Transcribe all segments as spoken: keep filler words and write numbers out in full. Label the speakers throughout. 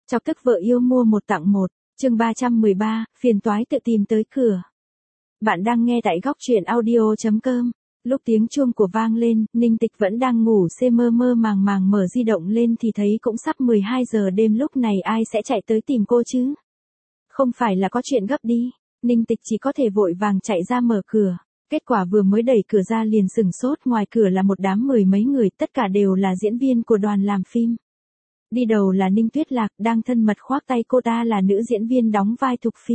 Speaker 1: Chọc tức vợ yêu mua một tặng một, chương ba trăm mười ba, phiền toái tự tìm tới cửa. Bạn đang nghe tại góc truyện audio.com. Lúc tiếng chuông của vang lên, Ninh Tịch vẫn đang ngủ xê mơ mơ màng màng mở di động lên thì thấy cũng sắp mười hai giờ đêm, lúc này ai sẽ chạy tới tìm cô chứ? Không phải là có chuyện gấp đi. Ninh Tịch chỉ có thể vội vàng chạy ra mở cửa. Kết quả vừa mới đẩy cửa ra liền sửng sốt, ngoài cửa là một đám mười mấy người, tất cả đều là diễn viên của đoàn làm phim. Đi đầu là Ninh Tuyết Lạc, đang thân mật khoác tay cô ta là nữ diễn viên đóng vai Thục Phi.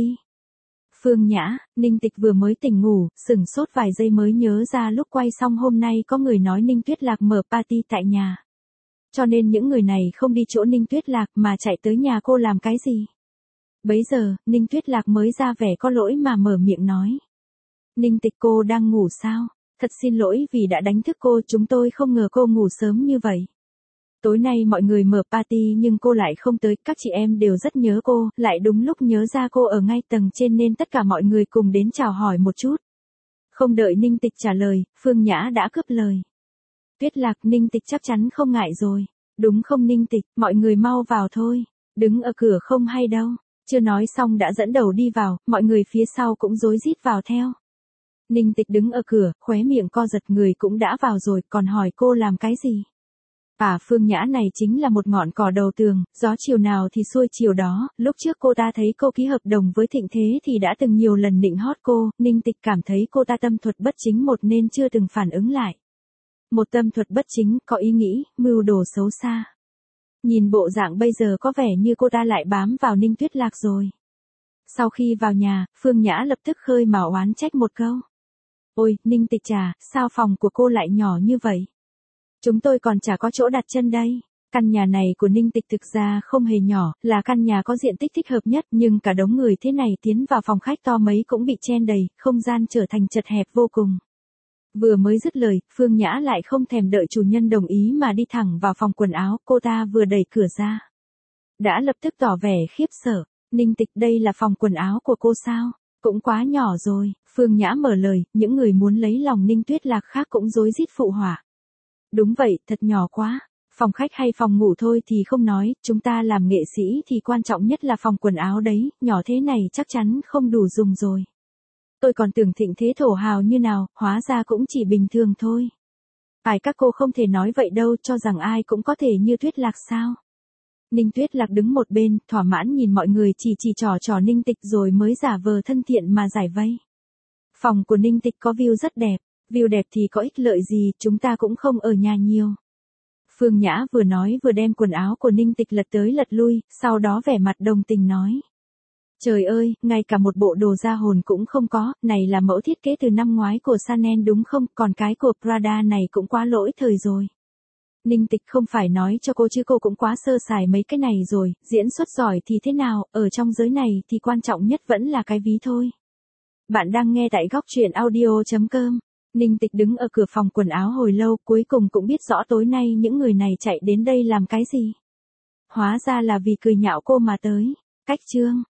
Speaker 1: Phương Nhã, Ninh Tịch vừa mới tỉnh ngủ, sửng sốt vài giây mới nhớ ra lúc quay xong hôm nay có người nói Ninh Tuyết Lạc mở party tại nhà. Cho nên những người này không đi chỗ Ninh Tuyết Lạc mà chạy tới nhà cô làm cái gì? Bấy giờ, Ninh Tuyết Lạc mới ra vẻ có lỗi mà mở miệng nói. Ninh Tịch, cô đang ngủ sao? Thật xin lỗi vì đã đánh thức cô, chúng tôi không ngờ cô ngủ sớm như vậy. Tối nay mọi người mở party nhưng cô lại không tới, các chị em đều rất nhớ cô, lại đúng lúc nhớ ra cô ở ngay tầng trên nên tất cả mọi người cùng đến chào hỏi một chút. Không đợi Ninh Tịch trả lời, Phương Nhã đã cướp lời. Tuyết Lạc, Ninh Tịch chắc chắn không ngại rồi. Đúng không Ninh Tịch, mọi người mau vào thôi. Đứng ở cửa không hay đâu. Chưa nói xong đã dẫn đầu đi vào, mọi người phía sau cũng rối rít vào theo. Ninh Tịch đứng ở cửa, khóe miệng co giật, người cũng đã vào rồi, còn hỏi cô làm cái gì? À, Phương Nhã này chính là một ngọn cỏ đầu tường, gió chiều nào thì xuôi chiều đó, lúc trước cô ta thấy cô ký hợp đồng với Thịnh Thế thì đã từng nhiều lần nịnh hót cô, Ninh Tịch cảm thấy cô ta tâm thuật bất chính một nên chưa từng phản ứng lại. Một tâm thuật bất chính, có ý nghĩ, mưu đồ xấu xa. Nhìn bộ dạng bây giờ có vẻ như cô ta lại bám vào Ninh Tuyết Lạc rồi. Sau khi vào nhà, Phương Nhã lập tức khơi mào oán trách một câu. Ôi, Ninh Tịch trà, sao phòng của cô lại nhỏ như vậy? Chúng tôi còn chả có chỗ đặt chân đây. Căn nhà này của Ninh Tịch thực ra không hề nhỏ, là căn nhà có diện tích thích hợp nhất, nhưng cả đống người thế này tiến vào phòng khách to mấy cũng bị chen đầy, không gian trở thành chật hẹp vô cùng. Vừa mới dứt lời, Phương Nhã lại không thèm đợi chủ nhân đồng ý mà đi thẳng vào phòng quần áo, cô ta vừa đẩy cửa ra. Đã lập tức tỏ vẻ khiếp sợ. Ninh Tịch, đây là phòng quần áo của cô sao? Cũng quá nhỏ rồi. Phương Nhã mở lời, những người muốn lấy lòng Ninh Tuyết Lạc khác cũng rối rít phụ họa. Đúng vậy, thật nhỏ quá. Phòng khách hay phòng ngủ thôi thì không nói, chúng ta làm nghệ sĩ thì quan trọng nhất là phòng quần áo đấy, nhỏ thế này chắc chắn không đủ dùng rồi. Tôi còn tưởng Thịnh Thế thổ hào như nào, hóa ra cũng chỉ bình thường thôi. Phải, các cô không thể nói vậy đâu, cho rằng ai cũng có thể như Tuyết Lạc sao? Ninh Tuyết Lạc đứng một bên, thỏa mãn nhìn mọi người chỉ chỉ trò trò Ninh Tịch rồi mới giả vờ thân thiện mà giải vây. Phòng của Ninh Tịch có view rất đẹp. View đẹp thì có ích lợi gì, chúng ta cũng không ở nhà nhiều. Phương Nhã vừa nói vừa đem quần áo của Ninh Tịch lật tới lật lui, sau đó vẻ mặt đồng tình nói. Trời ơi, ngay cả một bộ đồ da hồn cũng không có, này là mẫu thiết kế từ năm ngoái của Chanel đúng không, còn cái của Prada này cũng quá lỗi thời rồi. Ninh Tịch, không phải nói cho cô chứ cô cũng quá sơ sài mấy cái này rồi, diễn xuất giỏi thì thế nào, ở trong giới này thì quan trọng nhất vẫn là cái ví thôi. Bạn đang nghe tại góc truyện audio.com. Ninh Tịch đứng ở cửa phòng quần áo hồi lâu, cuối cùng cũng biết rõ tối nay những người này chạy đến đây làm cái gì. Hóa ra là vì cười nhạo cô mà tới. Cách chương.